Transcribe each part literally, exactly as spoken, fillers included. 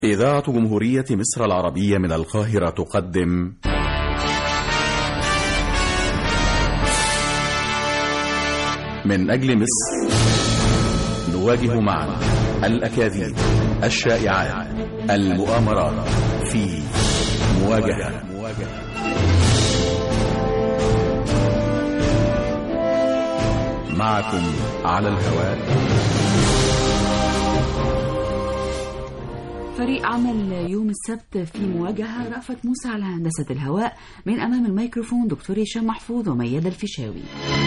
إذاعة جمهورية مصر العربية من القاهرة تقدم من أجل مصر، نواجه معا الأكاذيب، الشائعات، المؤامرات في مواجهة. معكم على الهواء فريق عمل يوم السبت في مواجهة. رأفت موسى على هندسة الهواء، من أمام الميكروفون دكتور هشام محفوظ وميادة الفيشاوي.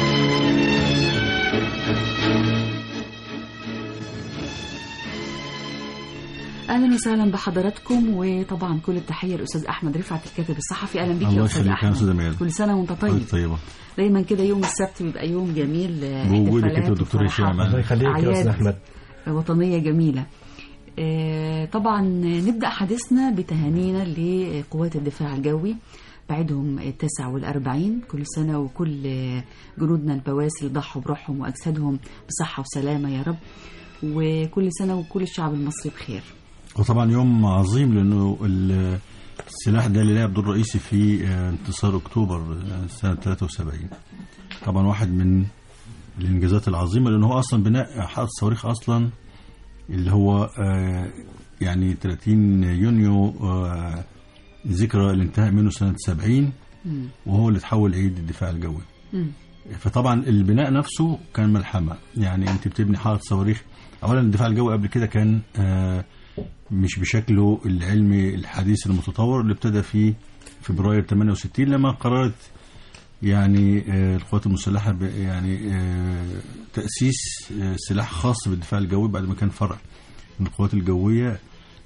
أهلا وسهلا بحضراتكم، وطبعا كل التحية الأستاذ أحمد رفعت الكاتب الصحفي. أهلا بك يا أستاذ أحمد، كل سنة وأنت طيب. طيبة. دايما كده يوم السبت بيبقى يوم جميل، بوجودك انت والدكتور هشام. الله يخليك يا أستاذ أحمد. وطنية جميلة. طبعا نبدأ حديثنا بتهانينا لقوات الدفاع الجوي، بعدهم التاسع والأربعين. كل سنة وكل جنودنا البواسل ضحوا بروحهم وأجسادهم بصحة وسلامة يا رب، وكل سنة وكل الشعب المصري بخير. وطبعا يوم عظيم لأنه السلاح ده اللي لعب دور رئيسي في انتصار أكتوبر سنة ثلاثة وسبعين. طبعا واحد من الإنجازات العظيمة، لأنه هو أصلا بناء حائط الصواريخ أصلا اللي هو يعني ثلاثين يونيو ذكرى الانتهاء منه سنة سبعين، وهو اللي تحول عيد الدفاع الجوي. فطبعا البناء نفسه كان ملحمة، يعني انت بتبني حائط صواريخ. اولا الدفاع الجوي قبل كده كان مش بشكله العلمي الحديث المتطور اللي ابتدى في فبراير ثمانية وستين، لما قررت يعني القوات المسلحة يعني تأسيس سلاح خاص بالدفاع الجوي بعد ما كان فرع من القوات الجوية.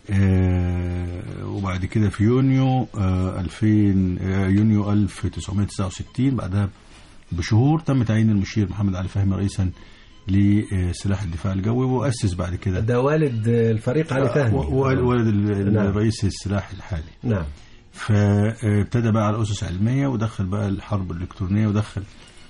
وبعد كده في يونيو ألفين يونيو ألف وتسعمائة وتسعة وستين بعدها بشهور تم تعيين المشير محمد علي فهمي رئيسا لسلاح الدفاع الجوي، وأسس بعد كده ده والد الفريق علي فهمي، والد الرئيس السلاح الحالي. نعم. فابتدى بقى على أسس علمية، ودخل بقى الحرب الإلكترونية، ودخل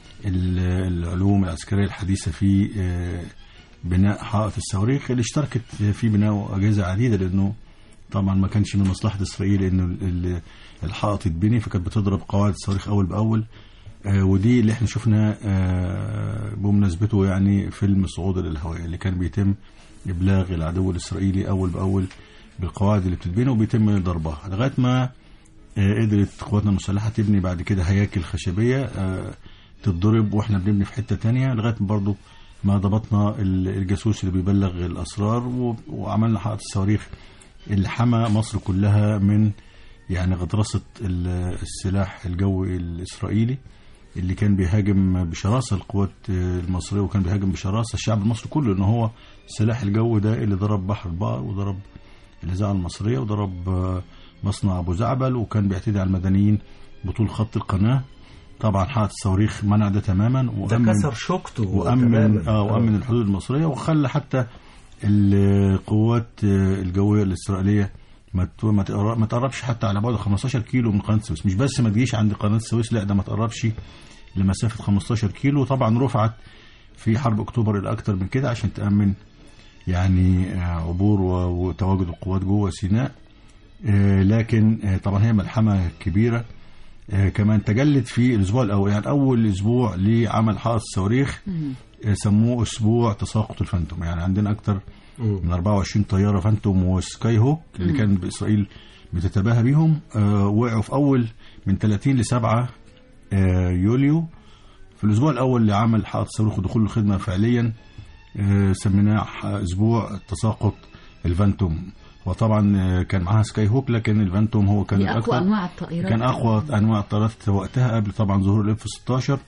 العلوم العسكرية الحديثة في بناء حائط الصواريخ اللي اشتركت في بناء أجهزة عديدة، لأنه طبعا ما كانش من مصلحة إسرائيل إنه الحائط يتبني، فكانت بتضرب قواعد الصواريخ أول بأول. ودي اللي احنا شفنا بمناسبته يعني فيلم صعود للهواء اللي كان بيتم إبلاغ العدو الإسرائيلي أول بأول بالقواعد اللي بتتبني وبيتم ضربها، لغاية ما قدرت قواتنا المسلحة تبني بعد كده هياكل خشبية تتضرب واحنا بنبني في حتة تانية، لغاية برضو ما ضبطنا الجاسوس اللي بيبلغ الأسرار، وعملنا حائط الصواريخ اللي حمى مصر كلها من يعني غطرسة السلاح الجوي الإسرائيلي اللي كان بيهاجم بشراسة القوات المصرية، وكان بيهاجم بشراسة الشعب المصري كله، إنه هو السلاح الجوي ده اللي ضرب بحر البقر وضرب الإذاعة المصرية وضرب مصنع أبو زعبل، وكان بيعتدي على المدنيين بطول خط القناة. طبعا حائط الصواريخ منع ده تماما، وأمن ده كسر شوكته وأمن, آه وأمن الحدود المصرية، وخلى حتى القوات الجوية الإسرائيلية ما تقربش حتى على بعد خمستاشر كيلو من قناة السويس. مش بس ما تجيش عند قناة السويس، لا ده ما تقربش لمسافة خمستاشر كيلو. طبعا رفعت في حرب أكتوبر الأكثر من كده عشان تأمن يعني عبور وتواجد القوات جوه سيناء. لكن طبعا هي ملحمة كبيرة. كمان تجلت في الأسبوع الأول، يعني أول أسبوع لعمل حائط الصواريخ سموه أسبوع تساقط الفانتوم. يعني عندنا أكثر من أربعة وعشرين طيارة فانتوم وسكاي هوك اللي كان بإسرائيل بتتباهى بيهم، وقعوا في أول من ثلاثين لسبعة يوليو في الأسبوع الأول لعمل حائط الصاروخ ودخول الخدمة فعليا. سميناه أسبوع تساقط الفانتوم. وطبعا كان معاها سكاي هوك، لكن الفانتوم هو كان أقوى أنواع الطائرات، كان أقوى أنواع الطائرات وقتها قبل طبعا ظهور الإف ستاشر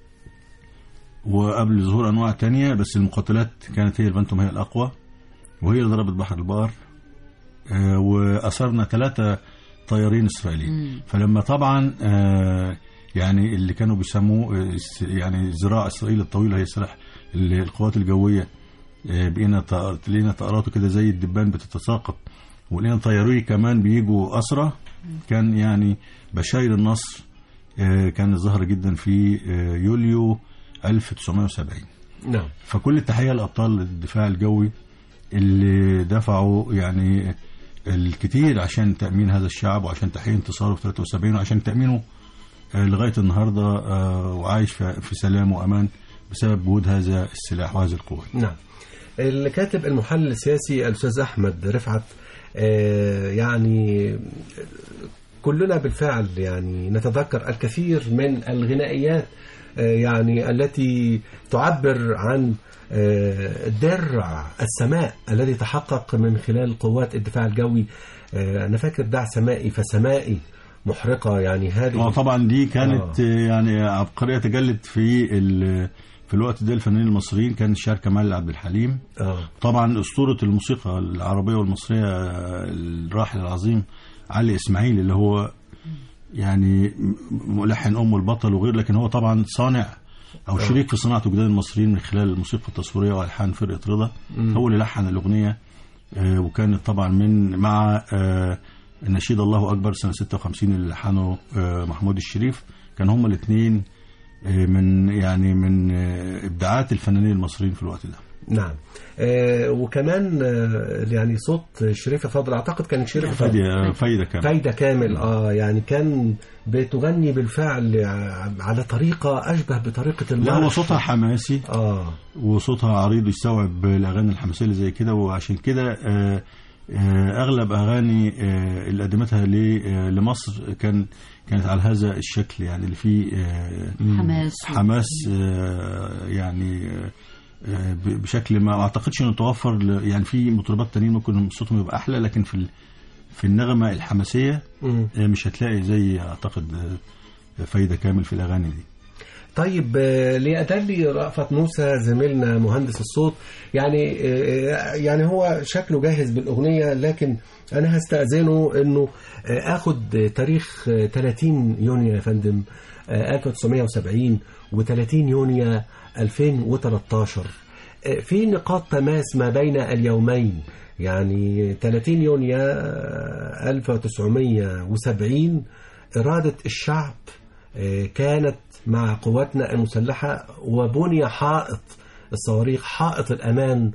وقبل ظهور أنواع تانية، بس المقاتلات كانت هي الفانتوم هي الأقوى، وهي اللي ضربت بحر البقر وأسرنا ثلاثة طيارين إسرائيليين. فلما طبعا يعني اللي كانوا بيسموه يعني ذراع إسرائيل الطويلة هي سلاح القوات الجوية، بقينا لقينا طائراته كده زي الدبان بتتساقط، ولقينا طياري كمان بيجوا أسرة. كان يعني بشاير النصر كان ظهر جدا في يوليو ألف وتسعمائة وسبعين. نعم. فكل التحية لأبطال الدفاع الجوي اللي دفعوا يعني الكتير عشان تأمين هذا الشعب وعشان تحقيق انتصاره في ثلاثة وسبعين وعشان تأمينه لغاية النهاردة وعايش في سلام وأمان بسبب وجود هذا السلاح وهذه القوة. نعم. الكاتب المحلل السياسي الأستاذ أحمد رفعت، يعني كلنا بالفعل يعني نتذكر الكثير من الغنائيات يعني التي تعبر عن درع السماء الذي تحقق من خلال قوات الدفاع الجوي. أنا فاكر دع سمائي فسمائي محرقة، يعني هذه طبعا دي كانت آه. يعني عبقرية تجلت في في الوقت ده الفنانين المصريين. كان الشاعر كمال عبد الحليم آه. طبعا أسطورة الموسيقى العربية والمصرية الراحل العظيم علي إسماعيل اللي هو يعني ملحن أم البطل وغير، لكن هو طبعا صانع أو شريك في صناعة وجدان المصريين من خلال الموسيقى التصويرية وألحان فرقة رضا. م. هو اللي لحن الأغنية، وكانت طبعا من مع النشيد الله أكبر سنة ستة وخمسين اللي لحنه محمود الشريف. كان هما الاثنين من يعني من إبداعات الفنانين المصريين في الوقت ده. نعم. آه وكمان آه يعني صوت شريفة فاضل، أعتقد كان شريفة فايدة فايدة كامل فايدة كامل اه يعني كان بتغني بالفعل على طريقة أشبه بطريقة المرح. لا، وصوتها حماسي اه وصوتها عريض يستوعب الأغاني الحماسية اللي زي كده، وعشان كده آه آه أغلب أغاني آه اللي قدمتها لمصر كان كانت على هذا الشكل، يعني اللي فيه آه حماس حماس آه يعني آه بشكل ما اعتقدش انه توفر. يعني في مطربات تانيين ممكن صوتهم يبقى احلى، لكن في في النغمه الحماسيه مش هتلاقي زي اعتقد فايده كامل في الاغاني دي. طيب لأدلي رأفت موسى زميلنا مهندس الصوت، يعني يعني هو شكله جاهز بالأغنية، لكن أنا هستأذنه إنه آخد تاريخ ثلاثين يونيو يا فندم ألف وتسعمائة وسبعين وثلاثين يونيو ألفين وثلاثة عشر. في نقاط تماس ما بين اليومين، يعني ثلاثين يونيو ألف وتسعمائة وسبعين إرادة الشعب كانت مع قواتنا المسلحة، وبني حائط الصواريخ، حائط الأمان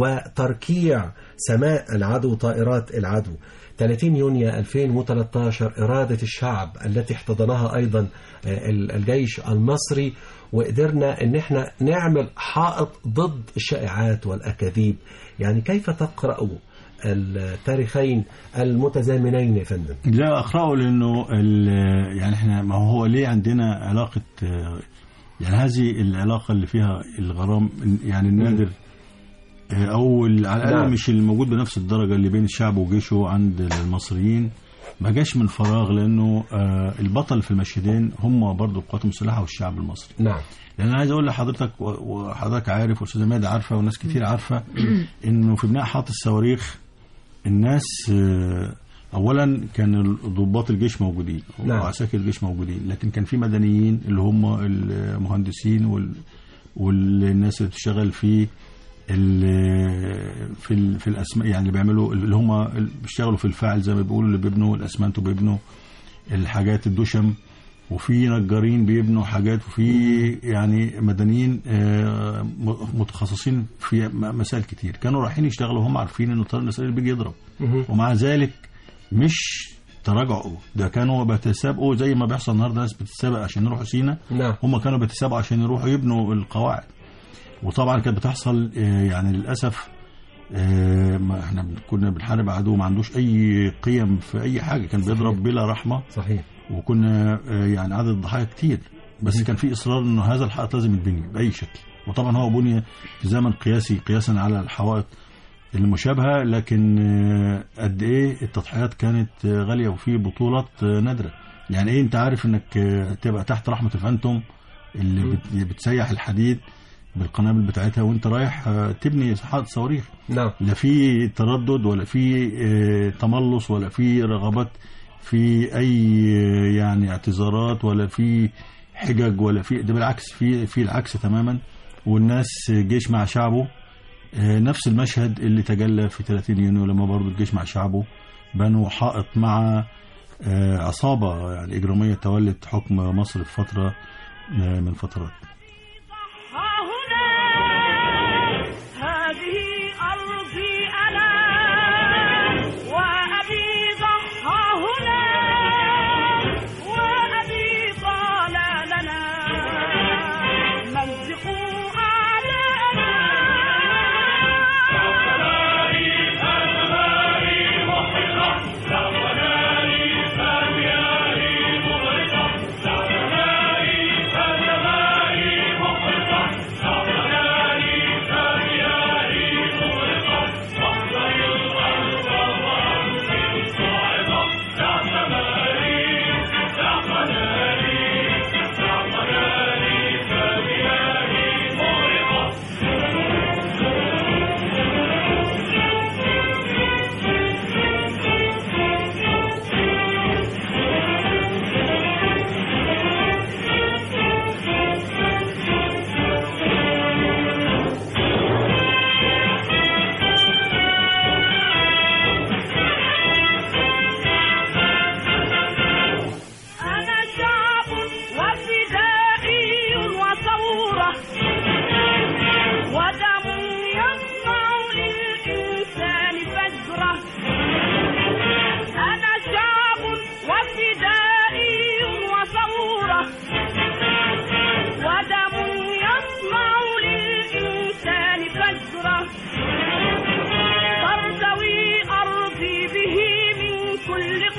وتركيع سماء العدو، طائرات العدو. ثلاثين يونيو ألفين وثلاثة عشر إرادة الشعب التي احتضنها أيضا الجيش المصري، وقدرنا ان احنا نعمل حائط ضد الشائعات والأكاذيب. يعني كيف تقرأوا التاريخين المتزامنين يا فندم؟ لا أقرأه لأنه يعني احنا ما هو ليه عندنا علاقة، يعني هذه العلاقة اللي فيها الغرام يعني النادر أو على الأقل مش الموجود بنفس الدرجة اللي بين الشعب وجيشه عند المصريين، ما جاش من فراغ، لأنه البطل في المشهدين هم برضو القوات المسلحة والشعب المصري. نعم. لأن أنا عايز أقول لحضرتك وحضرتك عارف وأستاذة مادة عارفة وناس كتير عارفة إنه في بناء حائط الصواريخ الناس أولا كان ضباط الجيش موجودين وعساكر الجيش موجودين، لكن كان في مدنيين اللي هم المهندسين والناس اللي بتشتغل في في في الاسماء، يعني اللي بيعملوا اللي هم بيشتغلوا في الفاعل زي ما بيقولوا، اللي بيبنوا الاسمنت وبيبنوا الحاجات الدشم، وفي نجارين بيبنوا حاجات، وفي يعني مدنيين متخصصين في مسائل كتير كانوا رايحين يشتغلوا، هم عارفين ان الطيران الاسرائيلي بيجي يضرب، ومع ذلك مش تراجعوا، ده كانوا بيتسابقوا زي ما بيحصل النهارده، ناس بتتسابق عشان يروحوا سينا، هم كانوا بيتسابقوا عشان يروحوا يبنوا القواعد. وطبعا كانت بتحصل يعني للأسف ما احنا كنا بنحارب عدو ما عندوش أي قيم في أي حاجة، كان بيضرب بلا رحمة. صحيح. وكنا يعني عدد الضحايا كتير، بس كان في إصرار إنه هذا الحائط لازم يتبني بأي شكل، وطبعا هو بني في زمن قياسي قياسا على الحوائط المشابهة، لكن قد إيه التضحيات كانت غالية وفي بطولات نادرة. يعني إيه أنت عارف إنك تبقى تحت رحمة الفانتوم اللي بتسيح الحديد بالقنابل بتاعتها وانت رايح تبني حائط صواريخ. نعم. لا في تردد ولا في تملص ولا في رغبات في اي يعني اعتذارات ولا في حجج ولا في، ده بالعكس، في في العكس تماما. والناس جيش مع شعبه، نفس المشهد اللي تجلى في ثلاثين يونيو لما برضو الجيش مع شعبه بنوا حائط مع عصابة يعني إجرامية تولت حكم مصر في فترة من فترات. هذه أرضي أنا وأبنائي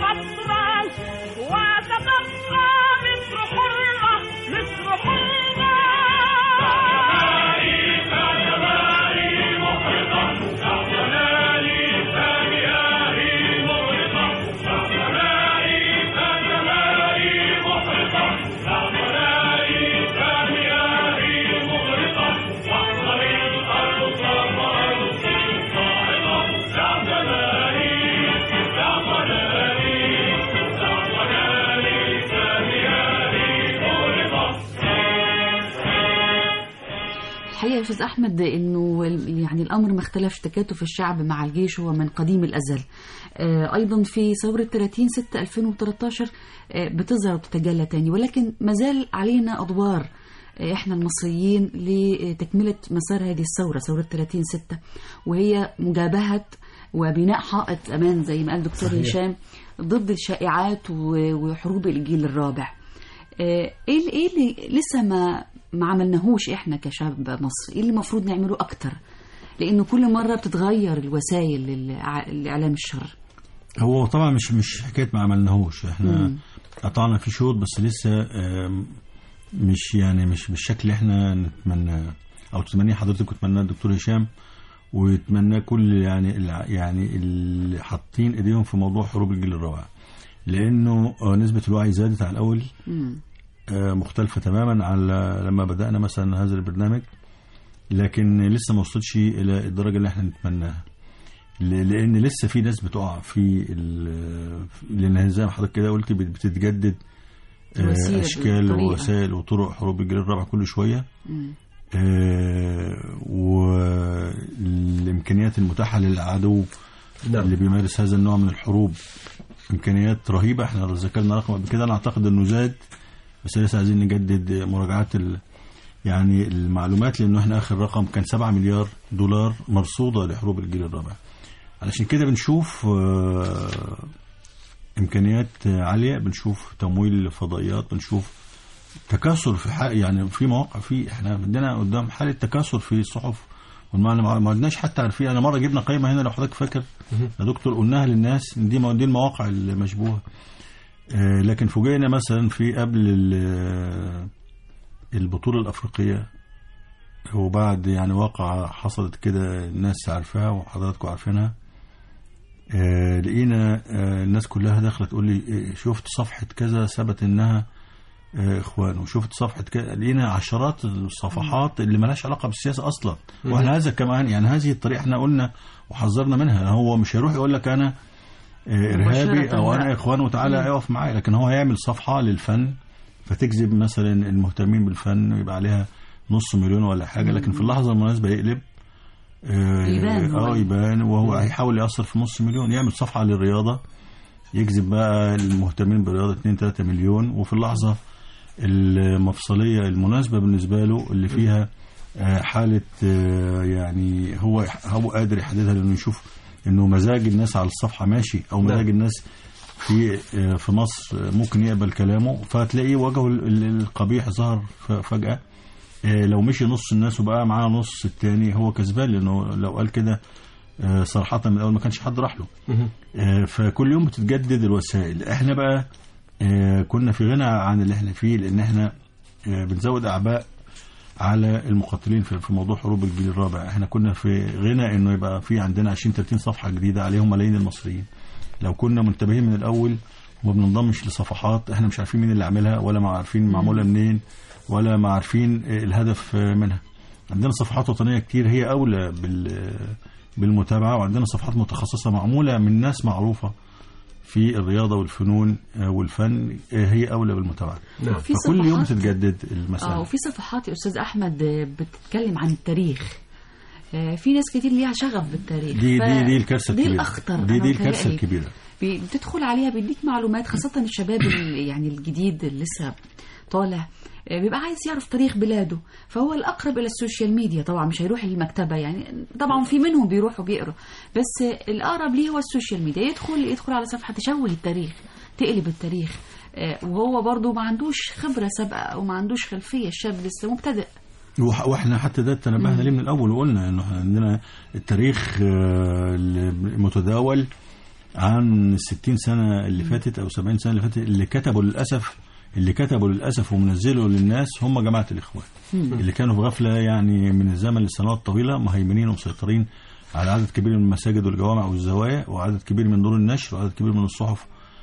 مصرا وتبقى مصر حرة مصر حرة. الحقيقة يا أستاذ أحمد إنه يعني الأمر ما اختلفش، تكاتف الشعب مع الجيش هو من قديم الأزل. أيضا في ثورة ثلاثين ستة ألفين وثلاثة عشر بتظهر وتتجلى تاني، ولكن مازال علينا أدوار إحنا المصريين لتكملة مسار هذه الثورة، ثورة ثلاثين ستة، وهي مجابهة وبناء حائط أمان زي ما قال دكتور هشام ضد الشائعات وحروب الجيل الرابع. إيه إيه اللي لسه ما ما عملناهوش إحنا كشعب مصر؟ إيه اللي المفروض نعمله أكتر؟ لأنه كل مرة بتتغير الوسائل لإعلام الشر. هو طبعا مش مش حكاية ما عملناهوش، إحنا مم. قطعنا في شوط بس لسه مش يعني مش بالشكل اللي إحنا نتمنى أو تتمنيه حضرتك وتتمناه الدكتور هشام ويتمناه كل يعني يعني اللي حاطين إيديهم في موضوع حروب الجيل الرابع، لأنه نسبة الوعي زادت على الأول مم. مختلفة تماما على لما بدأنا مثلا هذا البرنامج، لكن لسه ما وصلتش إلى الدرجة اللي احنا نتمناها، لأن لسه في ناس بتقع في لأن زي ما حضرتك كده قلت بتتجدد أشكال ووسائل وطرق حروب الجيل الرابع كل شوية، والإمكانيات المتاحة للعدو نعم. اللي بيمارس هذا النوع من الحروب إمكانيات رهيبة. احنا ذكرنا رقم قبل كده، أنا أعتقد إنه زاد، بس لسه عايزين نجدد مراجعات ال... يعني المعلومات، لأنه احنا آخر رقم كان سبعة مليار دولار مرصودة لحروب الجيل الرابع. علشان كده بنشوف إمكانيات عالية، بنشوف تمويل فضائيات، بنشوف تكاثر في حق يعني في مواقع، في احنا بدنا قدام حالة تكاثر في الصحف والمعلومات، ما عدناش حتى عارفين. أنا مرة جبنا قائمة هنا لو حضرتك فاكر يا دكتور، قلناها للناس دي دي المواقع المشبوهة، لكن فوجئنا مثلا في قبل البطولة الأفريقية وبعد يعني واقعة حصلت كده الناس عارفاها وحضراتكم عارفينها، لقينا الناس كلها داخلة تقول لي شفت صفحة كذا ثبت إنها إخوان، وشفت صفحة كذا، لقينا عشرات الصفحات اللي ملهاش علاقة بالسياسة أصلا. وإحنا هذا كمان يعني هذه الطريقة احنا قلنا وحذرنا منها. هو مش هيروح يقول لك أنا إرهابي أو أنا إخوان وتعالى يقف معايا، لكن هو هيعمل صفحة للفن فتجذب مثلا المهتمين بالفن ويبقى عليها نص مليون ولا حاجة، لكن في اللحظة المناسبة يقلب يبان اه يبان وهو هيحاول يأثر في نص مليون. يعمل صفحة للرياضة يجذب بقى المهتمين بالرياضة اتنين تلاتة مليون، وفي اللحظة المفصلية المناسبة بالنسبة له اللي فيها حالة يعني هو هو قادر يحددها، لأنه يشوف إنه مزاج الناس على الصفحة ماشي أو مزاج الناس في في مصر ممكن يقبل كلامه، فتلاقيه وجهه القبيح ظهر فجأة. لو مشي نص الناس وبقى معاه نص التاني هو كسبان، لأنه لو قال كده صراحة من الأول ما كانش حد راح له. فكل يوم بتتجدد الوسائل. احنا بقى كنا في غنى عن اللي احنا فيه، لأن احنا بنزود أعباء على المقاتلين في موضوع حروب الجيل الرابع. احنا كنا في غنى انه يبقى في عندنا عشرين ثلاثين صفحة جديدة عليهم ملايين المصريين. لو كنا منتبهين من الأول وما بننضمش لصفحات احنا مش عارفين مين اللي عاملها، ولا ما عارفين معمولة منين، ولا ما عارفين الهدف منها. عندنا صفحات وطنية كتير هي أولى بالمتابعة، وعندنا صفحات متخصصة معمولة من ناس معروفة في الرياضة والفنون والفن هي أولى بالمتابعة. فكل يوم تتجدد المسألة. اه وفي صفحات يا أستاذ أحمد بتتكلم عن التاريخ. في ناس كتير ليها شغف بالتاريخ. دي دي دي الكارثة الكبيرة. دي الأخطر. دي دي الكارثة الكبيرة. بتدخل عليها بيديك معلومات، خاصة الشباب يعني الجديد اللي لسه طالع بيبقى عايز يعرف تاريخ بلاده، فهو الأقرب إلى السوشيال ميديا. طبعا مش هيروح للمكتبة، يعني طبعا في منهم بيروحوا بيقروا، بس الأقرب ليه هو السوشيال ميديا. يدخل يدخل على صفحة تشوه التاريخ، تقلب التاريخ، وهو برضو ما عندوش خبرة سابقة أو ما عندوش خلفية، الشاب لسه مبتدئ. واحنا حتى ده تنبهنا ليه من الأول وقلنا إنه عندنا التاريخ المتداول عن الستين سنة اللي فاتت أو سبعين سنة اللي فاتت، اللي كتبوا للأسف اللي كتبوا للأسف ومنزلوا للناس هم جماعة الإخوان اللي كانوا في غفلة يعني من الزمن لسنوات طويلة، مهيمنين ومسيطرين على عدد كبير من المساجد والجوامع والزوايا، وعدد كبير من دور النشر، وعدد كبير من الصحف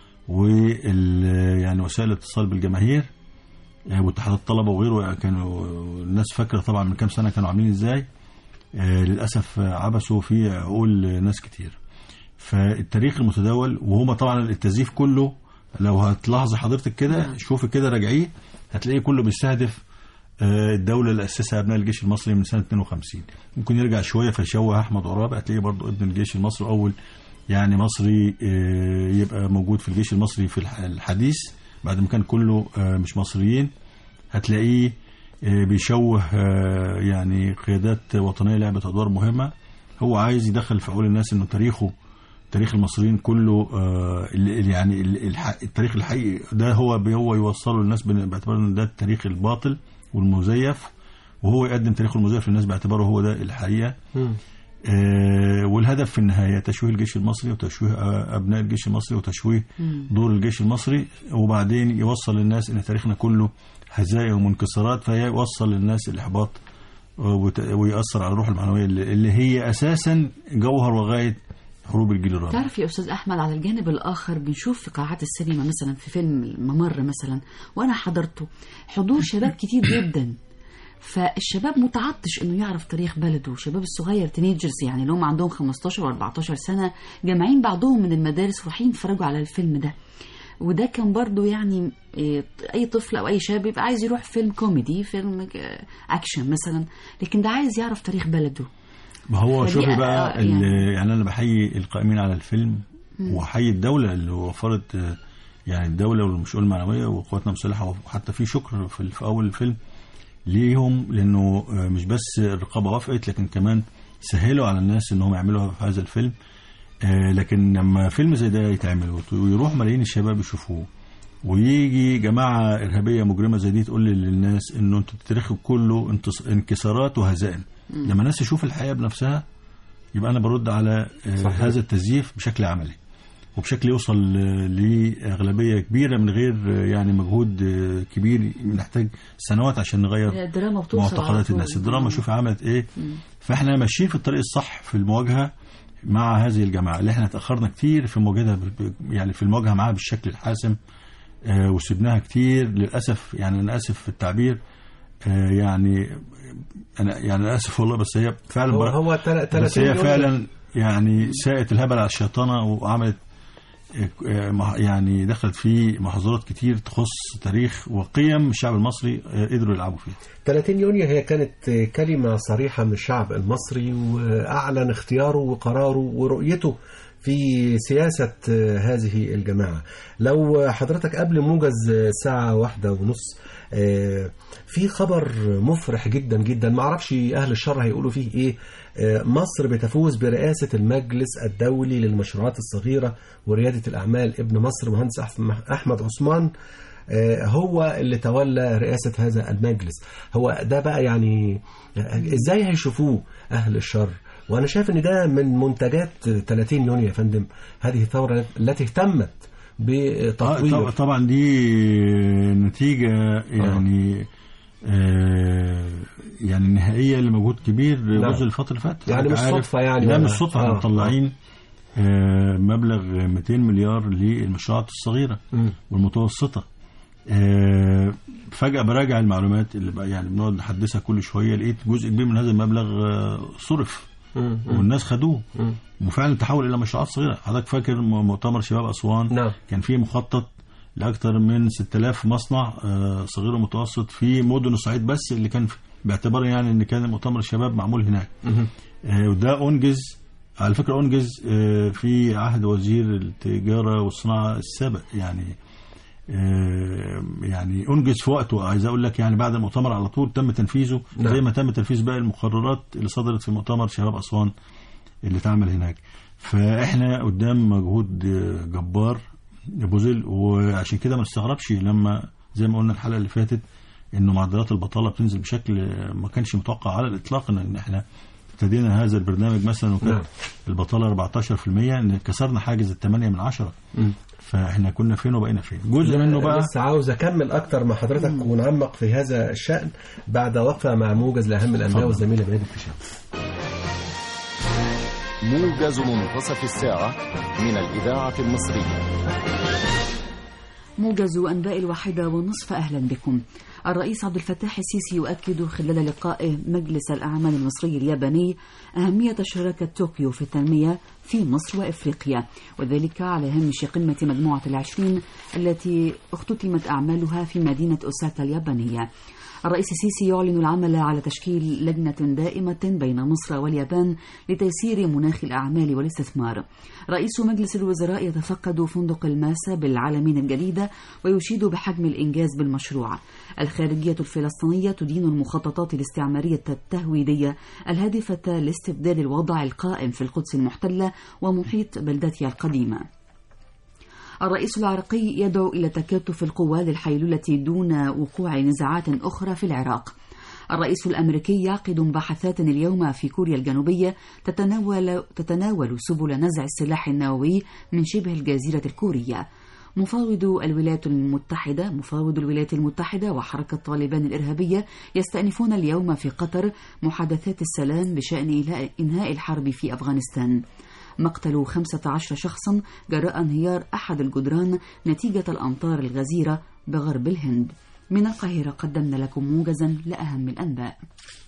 وال يعني وسائل الاتصال بالجماهير واتحادات الطلبة وغيره. كانوا الناس فاكرة طبعا من كام سنة كانوا عاملين ازاي. للأسف عبثوا في عقول ناس كتير. فالتاريخ المتداول، وهما طبعا التزييف كله لو هتلاحظ حضرتك كده، شوفي كده راجعيه هتلاقيه كله بيستهدف الدولة اللي أسسها أبناء الجيش المصري من سنة اثنين وخمسين. ممكن يرجع شوية فيشوه أحمد عراب، هتلاقيه برضو ابن الجيش المصري، أول يعني مصري يبقى موجود في الجيش المصري في الحديث بعد ما كان كله مش مصريين. هتلاقيه بيشوه يعني قيادات وطنية لعبت أدوار مهمة. هو عايز يدخل في عقول الناس إنه تاريخه تاريخ المصريين كله يعني التاريخ الحقيقي ده هو هو يوصله للناس باعتبار ان ده التاريخ الباطل والمزيف، وهو يقدم تاريخه المزيف للناس باعتباره هو ده الحقيقة. آه والهدف في النهاية تشويه الجيش المصري وتشويه أبناء الجيش المصري وتشويه دور الجيش المصري، وبعدين يوصل للناس ان تاريخنا كله هزائم ومنكسرات، فيوصل للناس الإحباط ويأثر على الروح المعنوية اللي هي أساسا جوهر وغاية حروب الجيل الرابع. تعرف يا أستاذ أحمد، على الجانب الآخر بنشوف في قاعات السينما مثلا في فيلم الممر مثلا، وأنا حضرته حضور شباب كتير جدا، فالشباب متعطش إنه يعرف تاريخ بلده، شباب الصغير تينيجرز يعني اللي هم عندهم خمستاشر وأربعتاشر سنة، جامعين بعضهم من المدارس ورايحين يتفرجوا على الفيلم ده. وده كان برضو يعني أي طفل أو أي شاب يبقى عايز يروح فيلم كوميدي، فيلم أكشن مثلا، لكن ده عايز يعرف تاريخ بلده. ما هو شوفي بقى يعني, يعني أنا بحيي القائمين على الفيلم وحيي الدولة اللي وفرت يعني الدولة والمشؤول المعنوية وقواتنا المسلحة، وحتى في شكر في, في أول الفيلم ليهم، لأنه مش بس الرقابة وافقت لكن كمان سهلوا على الناس إنهم يعملوا في هذا الفيلم. لكن لما فيلم زي ده يتعمل ويروح ملايين الشباب يشوفوه، ويجي جماعة إرهابية مجرمة زي دي تقول للناس إنه انتوا تاريخكم كله انكسارات وهزائم، لما الناس تشوف الحقيقة بنفسها يبقى أنا برد على صحيح. هذا التزييف بشكل عملي وبشكل يوصل لأغلبية كبيرة من غير يعني مجهود كبير نحتاج سنوات عشان نغير معتقدات الناس. الدراما شوف عملت إيه. فإحنا ماشيين في الطريق الصح في المواجهة مع هذه الجماعة اللي إحنا تأخرنا كتير في مواجهتها، يعني في المواجهة معها بالشكل الحاسم، وسبناها كتير للأسف. يعني أنا آسف في التعبير، يعني أنا يعني آسف والله، بس هي فعلا هو, هو بس هي فعلا يعني ساءت الهبل على الشيطانة وعملت يعني دخلت في محاضرات كتير تخص تاريخ وقيم الشعب المصري قدروا يلعبوا فيها. ثلاثين يونيو هي كانت كلمة صريحة من الشعب المصري، وأعلن اختياره وقراره ورؤيته في سياسة هذه الجماعة. لو حضرتك قبل موجز ساعة واحدة ونص في خبر مفرح جدا جدا، ما اعرفش أهل الشر هيقولوا فيه إيه، مصر بتفوز برئاسة المجلس الدولي للمشروعات الصغيرة وريادة الأعمال. ابن مصر مهندس أحمد عثمان هو اللي تولى رئاسة هذا المجلس. هو ده بقى يعني إزاي هيشوفوه أهل الشر؟ وأنا شايف أن ده من منتجات ثلاثين يونيو يا فندم، هذه الثورة التي اهتمت بتطوير. طبعا دي نتيجة يعني آه يعني النهائية لمجهود كبير بذل الفترة اللي فاتت. يعني مش صدفة، يعني لا مش صدفة. احنا مطلعين آه مبلغ مئتين مليار للمشروعات الصغيرة م. والمتوسطة. آه فجأة براجع المعلومات اللي بقى يعني بنقعد نحدثها كل شوية، لقيت جزء كبير من هذا المبلغ آه صرف م. والناس خدوه م. وفعلا تحول إلى مشروعات صغيرة. حضرتك فاكر مؤتمر شباب أسوان؟ نعم. كان فيه مخطط لأكثر من ستة آلاف مصنع صغير ومتوسط في مدن الصعيد بس، اللي كان باعتبار يعني ان كان مؤتمر الشباب معمول هناك. وده انجز على فكرة، انجز في عهد وزير التجارة والصناعة السابق، يعني يعني انجز في وقته. عايز اقول لك يعني بعد المؤتمر على طول تم تنفيذه زي ما تم تنفيذ باقي المقررات اللي صدرت في مؤتمر شباب أسوان اللي اتعمل هناك. فاحنا قدام مجهود جبار بذل، وعشان كده ما نستغربش لما زي ما قلنا الحلقة اللي فاتت انه معدلات البطالة بتنزل بشكل ما كانش متوقع على الاطلاق، ان احنا ابتدينا هذا البرنامج مثلا وكانت نعم. البطاله أربعتاشر في المية، ان كسرنا حاجز الثمانية من عشرة. فاحنا كنا فين وبقينا فين. جزء منه بقى بس عاوز اكمل اكتر مع حضرتك مم. ونعمق في هذا الشأن بعد وقفه مع موجز لاهم الانباء والزميله بنادي الفيشاوي. موجز منتصف الساعه من الاذاعه المصريه. موجز أنباء الواحدة والنصف. أهلا بكم. الرئيس عبد الفتاح السيسي يؤكد خلال لقائه مجلس الأعمال المصري الياباني أهمية شراكة طوكيو في التنمية في مصر وإفريقيا، وذلك على هامش قمة مجموعة العشرين التي اختتمت أعمالها في مدينة أوساكا اليابانية. الرئيس السيسي يعلن العمل على تشكيل لجنة دائمة بين مصر واليابان لتيسير مناخ الأعمال والاستثمار. رئيس مجلس الوزراء يتفقد فندق الماسة بالعلمين الجديدة ويشيد بحجم الإنجاز بالمشروع. الخارجية الفلسطينية تدين المخططات الاستعمارية التهويدية الهادفة لاستبدال الوضع القائم في القدس المحتلة ومحيط بلدتها القديمة. الرئيس العراقي يدعو إلى تكاتف القوى للحيلولة دون وقوع نزاعات أخرى في العراق. الرئيس الأمريكي يعقد مباحثات اليوم في كوريا الجنوبية تتناول, تتناول سبل نزع السلاح النووي من شبه الجزيرة الكورية. مفاوض الولايات المتحدة مفاوض الولايات المتحدة وحركة طالبان الإرهابية يستأنفون اليوم في قطر محادثات السلام بشأن إنهاء الحرب في أفغانستان. مقتل خمسة عشر شخصا جراء انهيار أحد الجدران نتيجة الأمطار الغزيرة بغرب الهند. من القاهرة قدمنا لكم موجزا لأهم الأنباء.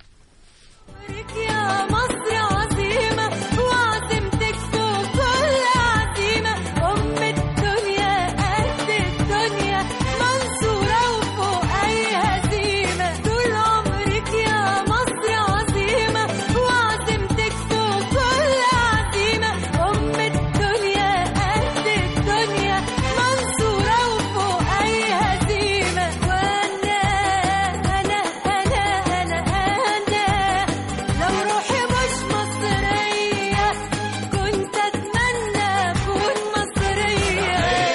يا مصر عظيمة وعزيمتك فوق كل عزيمة، أم الدنيا قد الدنيا منصورة وفوق أي هزيمة. طول عمرك يا مصر عظيمة وعزيمتك فوق كل عزيمة، أم الدنيا قد الدنيا منصورة وفوق أي هزيمة. وأنا أنا أنا أنا أنا لو روحي مش مصرية كنت أتمنى أكون مصرية.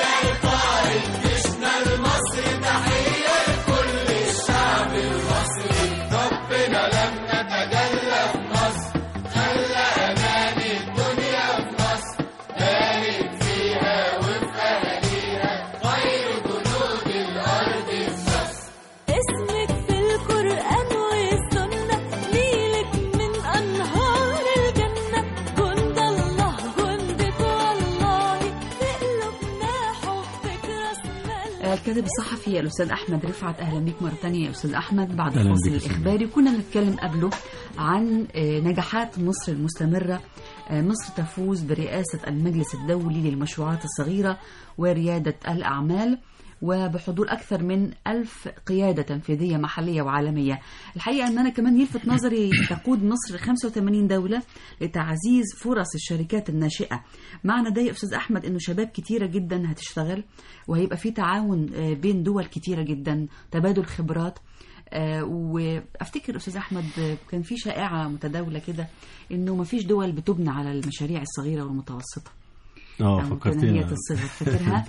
القائد جيشنا المصري تحية لكل الشعب المصري. ربنا لم نتجلى في مصر خلى أمان الدنيا في مصر، بارك فيها وفي أهاليها خير جنود الأرض في مصر. اسمك في القرآن والسنة نيلك من أنهار الجنة، جند الله جندك والله في قلوبنا حبك رسمنا. الكاتب الصحفي الأستاذ أحمد رفعت، أهلا بك مرة ثانية يا أستاذ أحمد. بعد أهلا الفاصل بك يا سيدي. الإخباري كنا نتكلم قبله عن آه، نجاحات مصر المستمرة. آه، مصر تفوز برئاسة المجلس الدولي للمشروعات الصغيرة وريادة الأعمال وبحضور أكثر من ألف قيادة تنفيذية محلية وعالمية. الحقيقة أن أنا كمان يلفت نظري تقود مصر خمسة وثمانين دولة لتعزيز فرص الشركات الناشئة. معنى ده يا أستاذ أحمد أنه شباب كتيرة جدا هتشتغل وهيبقى في تعاون آه، بين دول كتيرة جدا، تبادل خبرات. آه، وافتكر استاذ احمد آه، كان في شائعه متداوله كده انه ما فيش دول بتبنى على المشاريع الصغيره والمتوسطه. اه أو فكرتينا متناهية الصغر، فاكرها؟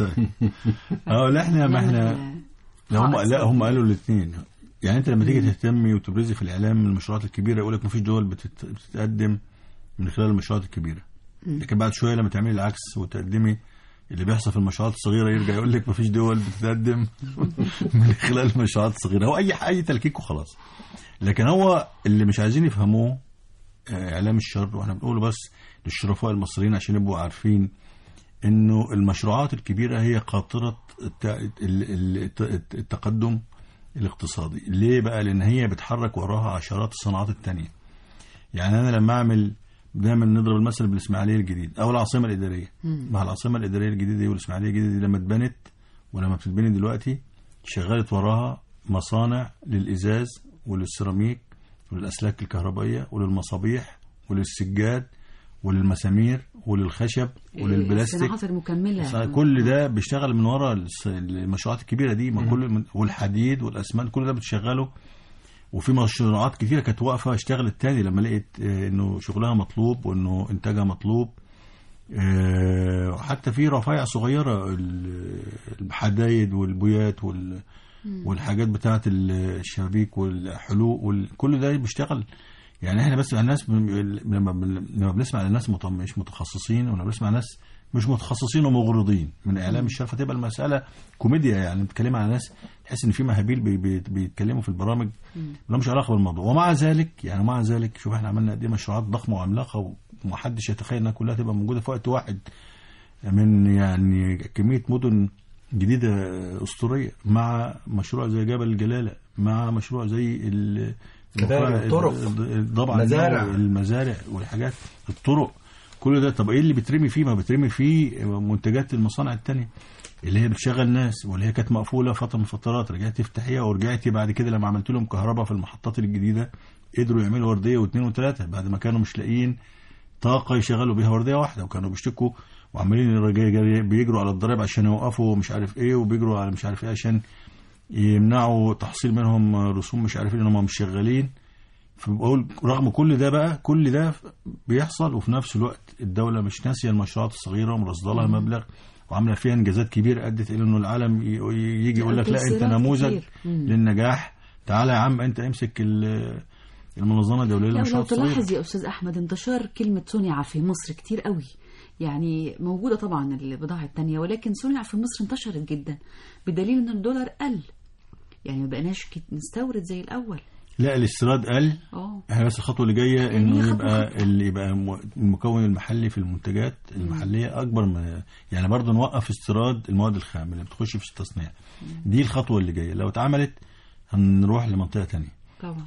اه لا احنا ما احنا نعمل لا هم حائط لا صغير. هم قالوا الاثنين. يعني انت لما تيجي تهتمي وتبرزي في الاعلام من المشروعات الكبيره يقول لك ما فيش دول بتت- بتتقدم من خلال المشروعات الكبيره، لكن بعد شويه لما تعملي العكس وتقدمي اللي بيحصل في المشروعات الصغيره يرجع يقول لك ما فيش دول بتتقدم من خلال المشروعات الصغيره. هو اي اي تلكيك وخلاص. لكن هو اللي مش عايزين يفهموه آه، اعلام الشر، واحنا بنقوله بس للشرفاء المصريين عشان يبقوا عارفين انه المشروعات الكبيره هي قاطره الت- ال- ال- التقدم الاقتصادي. ليه بقى؟ لان هي بتحرك وراها عشرات الصناعات التانية. يعني انا لما اعمل دايما نضرب المثل بالاسماعيليه الجديد او العاصمه الاداريه. مع العاصمه الاداريه الجديده دي والاسماعيليه الجديده دي لما اتبنت ولما بتتبني دلوقتي شغلت وراها مصانع للازاز وللسيراميك وللاسلاك الكهربائيه وللمصابيح وللسجاد وللمسامير وللخشب وللبلاستيك. الصناعات المكمله كل ده بيشتغل من ورا الس- المشروعات الكبيره دي. ما كل من- والحديد والاسمنت كل ده بتشغله. وفي مشروعات كتيره كانت واقفه اشتغلت تاني لما لقيت آه، انه شغلها مطلوب وانه انتاجها مطلوب. آه، حتى في رفايع صغيره ال- الحدايد والبويات وال والحاجات بتاعه الشبابيك والحلوق وكل ده بيشتغل. يعني احنا بس الناس لما لما بنسمع للناس مش متخصصين، ولما بنسمع ناس مش متخصصين ومغرضين من اعلام الشر، فتبقى المساله كوميديا. يعني بتتكلم على ناس تحس ان في مهابيل بي بي بيتكلموا في البرامج ما لهمش علاقه بالموضوع. ومع ذلك يعني مع ذلك شوف احنا عملنا قد ايه مشروعات ضخمه وعملاقه ومحدش يتخيل انها كلها تبقى موجوده في وقت واحد، من يعني كميه مدن جديده اسطوريه، مع مشروع زي جبل الجلاله، مع مشروع زي ال الطرق طبعا المزارع المزارع والحاجات الطرق كل ده. طب ايه اللي بترمي فيه؟ ما بترمي فيه منتجات المصانع التانية اللي هي بتشغل ناس، واللي هي كانت مقفوله فتره من الفترات، رجعت تفتحيها ورجعتي بعد كده لما عملت لهم كهرباء في المحطات الجديده قدروا يعملوا ورديه واثنين وثلاثه بعد ما كانوا مش لاقيين طاقه يشغلوا بيها ورديه واحده، وكانوا بيشتكوا وعمالين بيجروا على الضرائب عشان يوقفوا مش عارف ايه، وبيجروا على مش عارف ايه عشان يمنعوا تحصيل منهم رسوم مش عارف ايه ان هم مش شغالين. فبقول رغم كل ده بقى كل ده بيحصل، وفي نفس الوقت الدوله مش ناسيه المشروعات الصغيره ومرصده لها مبلغ وعامله فيها انجازات كبيره ادت الى انه العالم يجي يقول لك لا انت نموذج للنجاح، تعالى يا عم انت امسك المنظمه الدوليه للمشروعات الصغيره. لو تلاحظ يا استاذ احمد انتشار كلمه صنع في مصر كتير قوي، يعني موجوده طبعا البضاعه الثانيه، ولكن صنع في مصر انتشرت جدا بدليل ان الدولار قل، يعني ما بقناش نستورد زي الاول. لا الاستيراد قل. اه احنا بس الخطوه اللي جايه يعني انه يبقى خطوة. اللي يبقى المكون المحلي في المنتجات المحليه اكبر من، يعني برضه نوقف استيراد المواد الخام اللي بتخش في التصنيع. دي الخطوه اللي جايه، لو اتعملت هنروح لمنطقه ثانيه طبعا.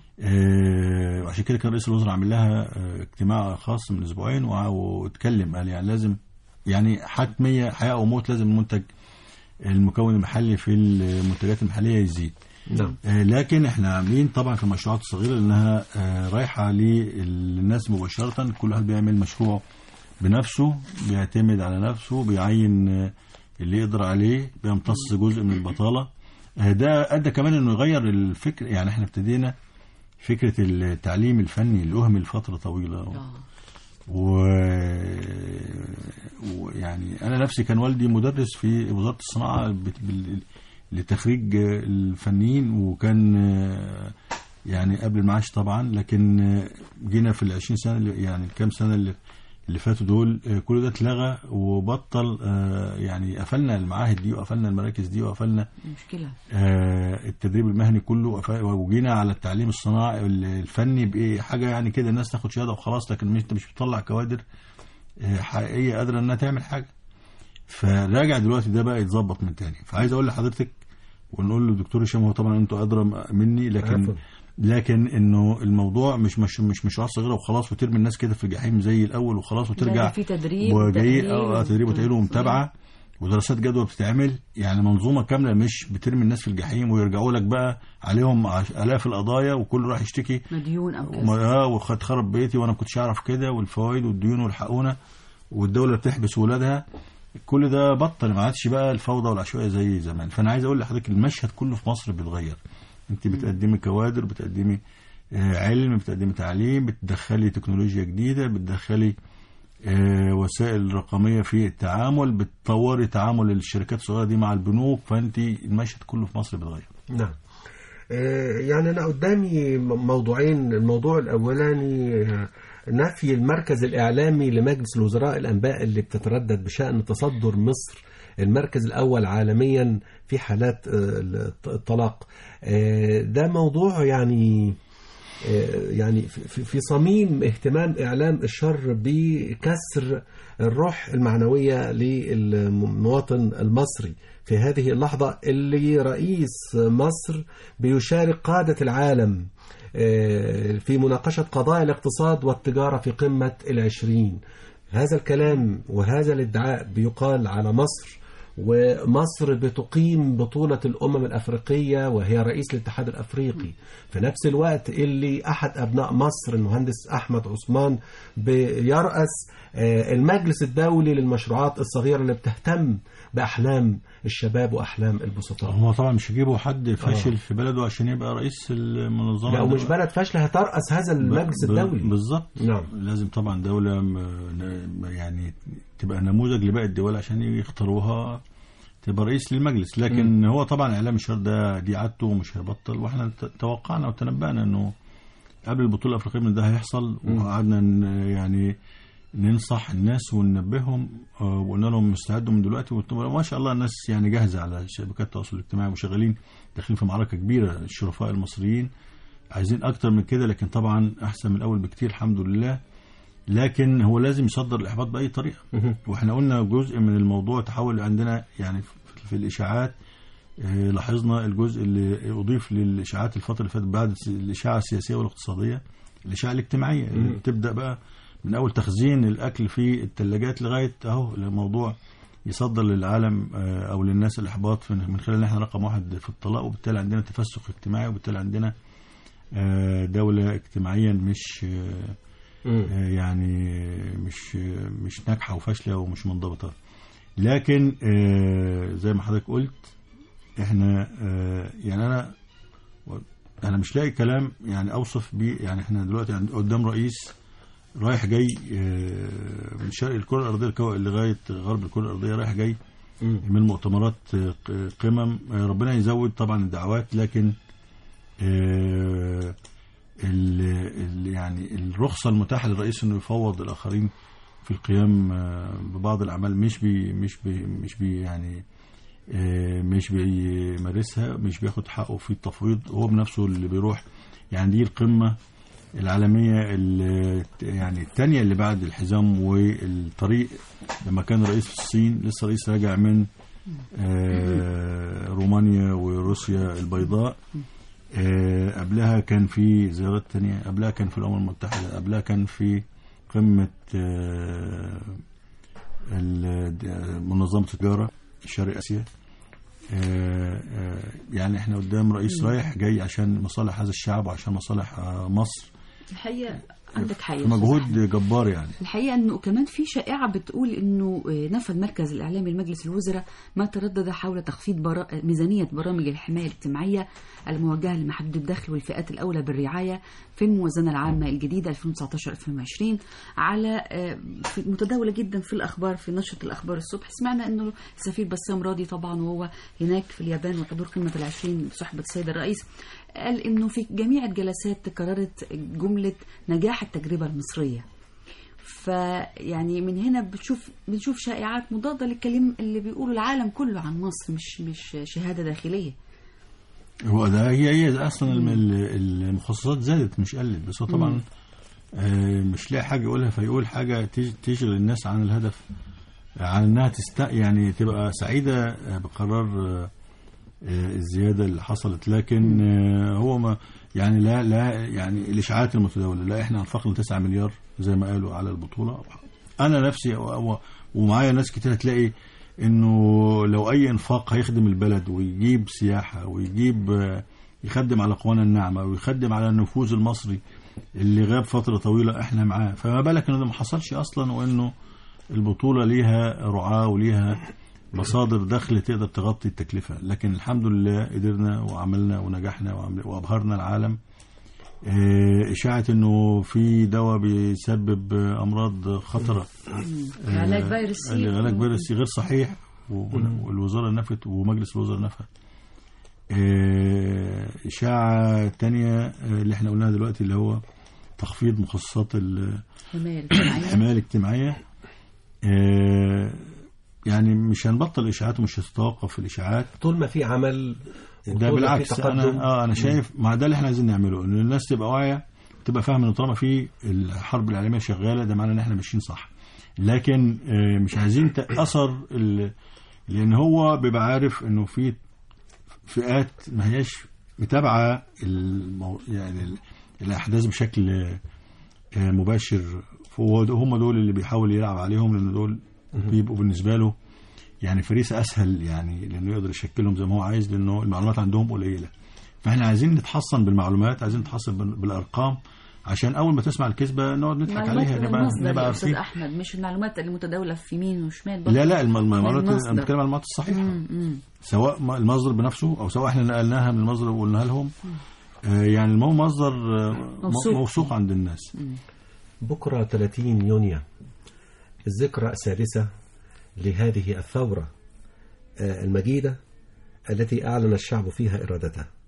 آه وعشان كده كان رئيس الوزراء عامل لها آه اجتماع خاص من اسبوعين واتكلم قال يعني لازم يعني حتميه حياه او موت لازم المنتج المكون المحلي في المنتجات المحليه يزيد. نعم. آه لكن احنا عاملين طبعا في المشروعات الصغيره لانها آه رايحه للناس مباشره، كل واحد بيعمل مشروع بنفسه، بيعتمد على نفسه، بيعين آه اللي يقدر عليه، بيمتص جزء من البطاله. آه ده ادى كمان انه يغير الفكر. يعني احنا ابتدينا فكره التعليم الفني اللي اهمل فتره طويله آه. ويعني انا نفسي كان والدي مدرس في وزاره الصناعه بال... لتخريج الفنيين، وكان يعني قبل المعاش طبعا، لكن جينا في العشرين سنة يعني الكام سنة اللي, اللي فاتوا دول كل ده اتلغى وبطل. يعني قفلنا المعاهد دي وقفلنا المراكز دي وقفلنا مشكلة التدريب المهني كله، وجينا على التعليم الصناعي الفني بحاجة يعني كده الناس تاخد شهادة وخلاص، لكن مش مش بتطلع كوادر حقيقية قادرة انها تعمل حاجة. فراجع دلوقتي ده بقى يتظبط من تاني. فعايز اقول لحضرتك ونقول له دكتور هشام، هو طبعا انتوا ادرى مني، لكن عفو. لكن انه الموضوع مش مش مش مشروعات صغيره وخلاص وترمي الناس كده في الجحيم زي الاول وخلاص وترجع في تدريب وجاي اه تدريب وتاهيل ومتابعه ودراسات جدوى بتتعمل، يعني منظومه كامله، مش بترمي الناس في الجحيم ويرجعوا لك بقى عليهم الاف القضايا وكل راح يشتكي مديون او كذا اه وخد خرب بيتي وانا ما كنتش اعرف كده، والفوائد والديون والحقونا، والدوله بتحبس ولادها. كل ده بطل، ما عادش بقى الفوضى والعشوائيه زي زمان. فانا عايز اقول لحضرتك المشهد كله في مصر بيتغير. انت بتقدمي كوادر، بتقدمي علم، بتقدمي تعليم، بتدخلي تكنولوجيا جديده، بتدخلي وسائل رقميه في التعامل، بتطوري تعامل الشركات الصغيره دي مع البنوك. فانت المشهد كله في مصر بيتغير. نعم. يعني انا قدامي موضوعين. الموضوع الاولاني نفي المركز الإعلامي لمجلس الوزراء الأنباء اللي بتتردد بشأن تصدر مصر المركز الأول عالميا في حالات الطلاق. ده موضوع يعني يعني في صميم اهتمام إعلام الشر بكسر الروح المعنوية للمواطن المصري في هذه اللحظة اللي رئيس مصر بيشارك قادة العالم في مناقشة قضايا الاقتصاد والتجارة في قمة العشرين. هذا الكلام وهذا الادعاء بيقال على مصر، ومصر بتقيم بطولة الأمم الأفريقية وهي رئيس الاتحاد الأفريقي في نفس الوقت اللي أحد أبناء مصر المهندس أحمد عثمان بيرأس المجلس الدولي للمشروعات الصغيرة اللي بتهتم بأحلام الشباب وأحلام البسطاء. هو طبعا مش هيجيبوا حد فاشل آه. في بلده عشان يبقى رئيس المنظمة. لا، ومش بلد فاشلة هترأس هذا المجلس ب... الدولي. بالظبط. نعم. لازم طبعا دولة يعني تبقى نموذج لباقي الدول عشان يختاروها تبقى رئيس للمجلس. لكن م. هو طبعا إعلام الشر ده دي عادته ومش هيبطل، واحنا توقعنا وتنبأنا انه قبل البطوله الافريقيه من ده هيحصل، وقعدنا يعني ننصح الناس وننبههم وقلنا لهم استعدوا من دلوقتي، وما شاء الله الناس يعني جاهزه على شبكات التواصل الاجتماعي وشغالين داخلين في معركه كبيره. الشرفاء المصريين عايزين اكتر من كده، لكن طبعا احسن من الاول بكتير الحمد لله. لكن هو لازم يصدر الاحباط باي طريقه، واحنا قلنا جزء من الموضوع تحول عندنا يعني في الاشاعات. لاحظنا الجزء اللي اضيف للاشاعات الفتره اللي فاتت بعد الاشاعه السياسيه والاقتصاديه، الاشاعه الاجتماعيه اللي بتبدا بقى من اول تخزين الاكل في الثلاجات لغايه اهو الموضوع يصدر للعالم او للناس الاحباط من خلال ان احنا رقم واحد في الطلاق، وبالتالي عندنا تفسخ اجتماعي، وبالتالي عندنا دوله اجتماعيا مش يعني مش مش ناجحه وفاشله ومش منضبطه. لكن زي ما حضرتك قلت احنا يعني انا انا مش لاقي كلام يعني اوصف بيه. يعني احنا دلوقتي قدام رئيس رايح جاي من شرق الكره الارضيه لغايه غرب الكره الارضيه، رايح جاي من مؤتمرات قمم. ربنا يزود طبعا الدعوات، لكن ال ال يعني الرخصه المتاحه للرئيس انه يفوض الاخرين في القيام ببعض الاعمال مش بي مش بي مش بي يعني مش بيمارسها، مش بياخد حقه في التفويض، هو بنفسه اللي بيروح. يعني دي القمه العالميه اللي يعني الثانيه اللي بعد الحزام والطريق، لما كان رئيس في الصين لسه رئيس راجع من رومانيا وروسيا البيضاء. أه قبلها كان في زيارات تانية، قبلها كان في الأمم المتحدة، قبلها كان في قمة أه منظمة التجارة الشرق آسيا. أه أه يعني احنا قدام رئيس رايح جاي عشان مصالح هذا الشعب وعشان مصالح مصر. الحقيقة عندك حقيقة مجهود جبار. يعني الحقيقة انه كمان في شائعة بتقول انه نفذ مركز الاعلامي لمجلس الوزراء ما تردد حول تخفيض برا... ميزانية برامج الحماية الاجتماعية الموجهة لمحدود الدخل والفئات الاولى بالرعاية في الموازنة العامة الجديدة ألفين وتسعطاشر ألفين وعشرين. على متداولة جدا في الاخبار، في نشرة الاخبار الصبح سمعنا انه السفير بسام راضي طبعا وهو هناك في اليابان وحضور قمة العشرين بصحبة السيد الرئيس، قال انه في جميع الجلسات تكررت جملة نجاح التجربة المصرية. فيعني من هنا بتشوف بنشوف شائعات مضادة للكلام اللي بيقوله العالم كله عن مصر، مش مش شهادة داخلية. هو ده هي هي اصلا المخصصات زادت مش قلت، بس هو طبعا مش لاقي حاجة يقولها فيقول حاجة تشغل الناس عن الهدف، عن انها تست يعني تبقى سعيدة بقرار الزيادة اللي حصلت. لكن هو ما يعني لا لا يعني الإشاعات المتداولة لا احنا انفقنا تسعة مليار زي ما قالوا على البطولة. أنا نفسي ومعايا ناس كتير هتلاقي إنه لو أي إنفاق هيخدم البلد ويجيب سياحة ويجيب يخدم على قوانا الناعمة ويخدم على النفوذ المصري اللي غاب فترة طويلة احنا معاه، فما بالك إنه ده ما حصلش أصلا، وإنه البطولة ليها رعاة وليها مصادر دخل تقدر تغطي التكلفة. لكن الحمد لله قدرنا وعملنا ونجحنا وأبهرنا العالم. إشاعة إنه في دواء بيسبب أمراض خطرة، علاج فيروس سي، علاج فيروس سي غير صحيح، والوزارة نفت ومجلس الوزراء نفى. إشاعة تانية اللي احنا قلناها دلوقتي اللي هو تخفيض مخصصات الحماية الاجتماعية. يعني مش هنبطل الاشاعات ومش هتتوقف في الاشاعات طول ما في عمل. ده بالعكس انا اه انا شايف مع ده اللي احنا عايزين نعمله، ان الناس تبقى واعيه، تبقى فاهمه ان طالما في الحرب العالميه شغاله ده معناه ان احنا ماشيين صح. لكن آه مش عايزين اثر، لان هو بيبقى عارف انه في فئات ما هياش متابعه المو... يعني الاحداث بشكل آه مباشر، هم دول اللي بيحاول يلعب عليهم، لان دول بيبقوا بالنسبه له يعني فريسه اسهل، يعني لانه يقدر يشكلهم زي ما هو عايز، لانه المعلومات عندهم قليله. فاحنا عايزين نتحصن بالمعلومات، عايزين نتحصن بالارقام، عشان اول ما تسمع الكذبه نقعد نضحك عليها. نبقى نبقى عارفين. احمد مش المعلومات اللي متداوله في يمين وشمال، لا لا المعلومات انا بتكلم عن المعلومات الصحيحه، سواء المصدر بنفسه او سواء احنا نقلناها من المصدر وقلناها لهم. آه يعني المصدر موثوق. موثوق عند الناس. مم. بكره ثلاثين يونيو الذكرى السادسة لهذه الثورة المجيدة التي أعلن الشعب فيها إرادته.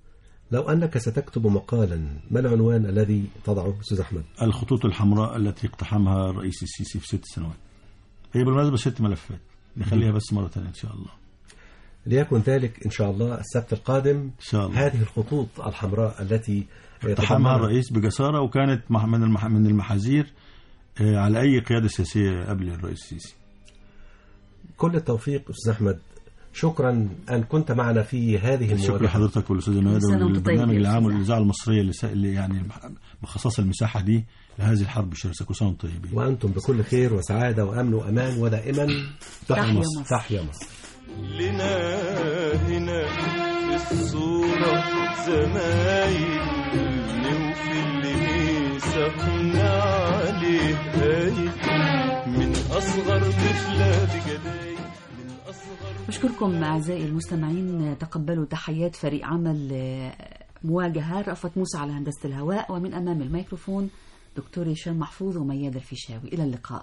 لو أنك ستكتب مقالا ما العنوان الذي تضعه أستاذ أحمد؟ الخطوط الحمراء التي اقتحمها الرئيس السيسي في ست سنوات. هي بالمناسبة ست ملفات، نخليها بس مرة ثانية إن شاء الله. ليكن ذلك إن شاء الله السبت القادم. إن شاء الله. هذه الخطوط الحمراء التي اقتحمها الرئيس بجسارة، وكانت من من المحاذير على أي قيادة سياسية قبل الرئيس السيسي. كل التوفيق أستاذ أحمد، شكرا أن كنت معنا في هذه المواجهة. شكرا لحضرتك والأستاذ نواد والبرنامج العام والإذاعة المصرية اللي يعني مخصصة المساحة دي لهذه الحرب الشرسة. كل سنة وانتم طيبين. وأنتم بكل خير وسعادة وأمن وأمان، ودائما تحيا مصر. تحيا مصر. لنا هنا في الصورة زمايل نوفي اللي ميسقنا عليه هايل من أصغر طفلة بجلايل. أشكركم أعزائي المستمعين، تقبلوا تحيات فريق عمل مواجهة، رأفت موسى على هندسة الهواء، ومن أمام الميكروفون دكتور هشام محفوظ ومياد الفيشاوي. إلى اللقاء.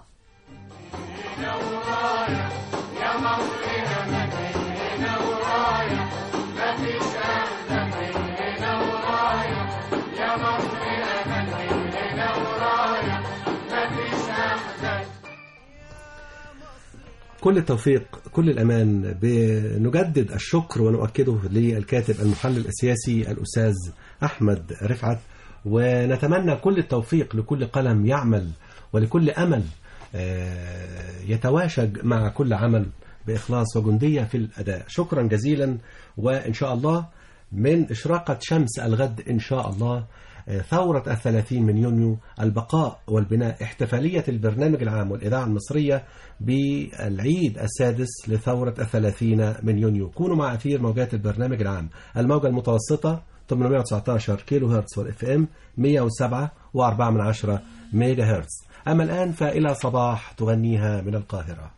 كل التوفيق، كل الأمان. بنجدد الشكر ونؤكده للكاتب المحلل السياسي الأستاذ أحمد رفعت، ونتمنى كل التوفيق لكل قلم يعمل ولكل أمل يتواشج مع كل عمل بإخلاص وجندية في الأداء. شكرا جزيلا، وإن شاء الله من إشراقة شمس الغد إن شاء الله ثورة الثلاثين من يونيو، البقاء والبناء، احتفالية البرنامج العام والإذاعة المصرية بالعيد السادس لثورة الثلاثين من يونيو. كونوا مع أثير موجات البرنامج العام، الموجة المتوسطة ثمانمائة وتسعة عشر كيلو هرتز، والإف إم مئة وسبعة وأربعة من عشرة ميجا هرتز. أما الآن فإلى صباح تغنيها من القاهرة.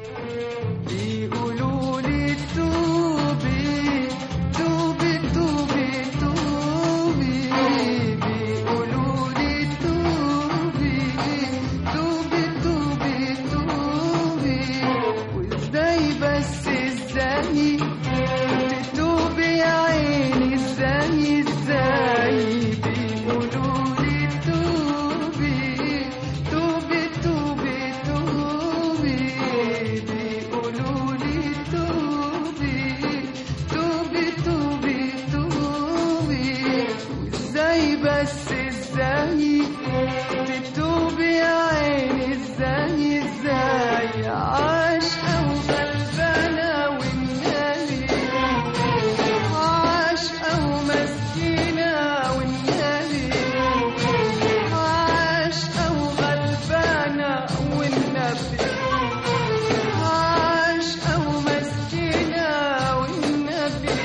بيقولوا لي توبي توبي توبي توبي، بيقولوا لي توبي توبي توبي توبي، وازاي بس ازاي تتوبي يا عيني، ازاي ازاي بيقولوا لي توبي توبي توبي توبي، بيقولوا لي توبي توبي توبي توبي، وازاي بس ازاي تتوبي يا عيني، ازاي ازاي عاشقة وغلبانة والنبي، عاشقة ومسكينة والنبي، عاشقة وغلبانة والنبي، عاشقة ومسكينة والنبي،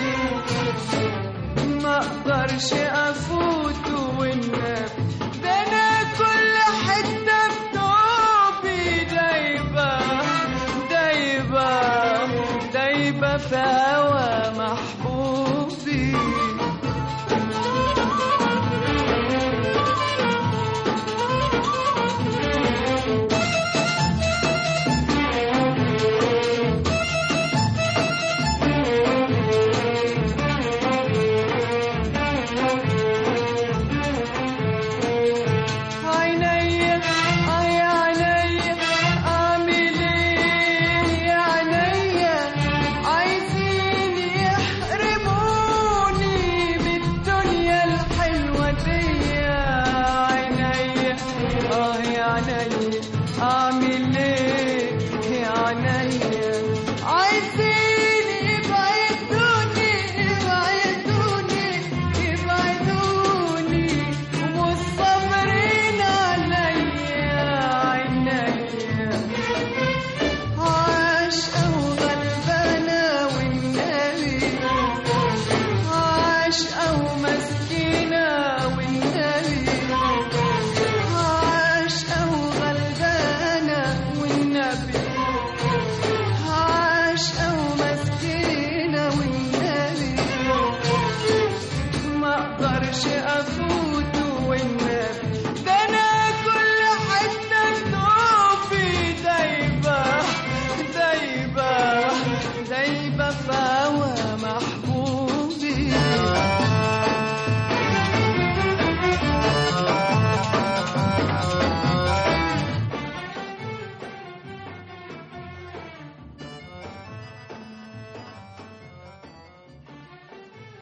ما اقدرش افوت والنبي، ده انا كل حتة بتوبي دايبة دايبة دايبة في هوا محبوبي.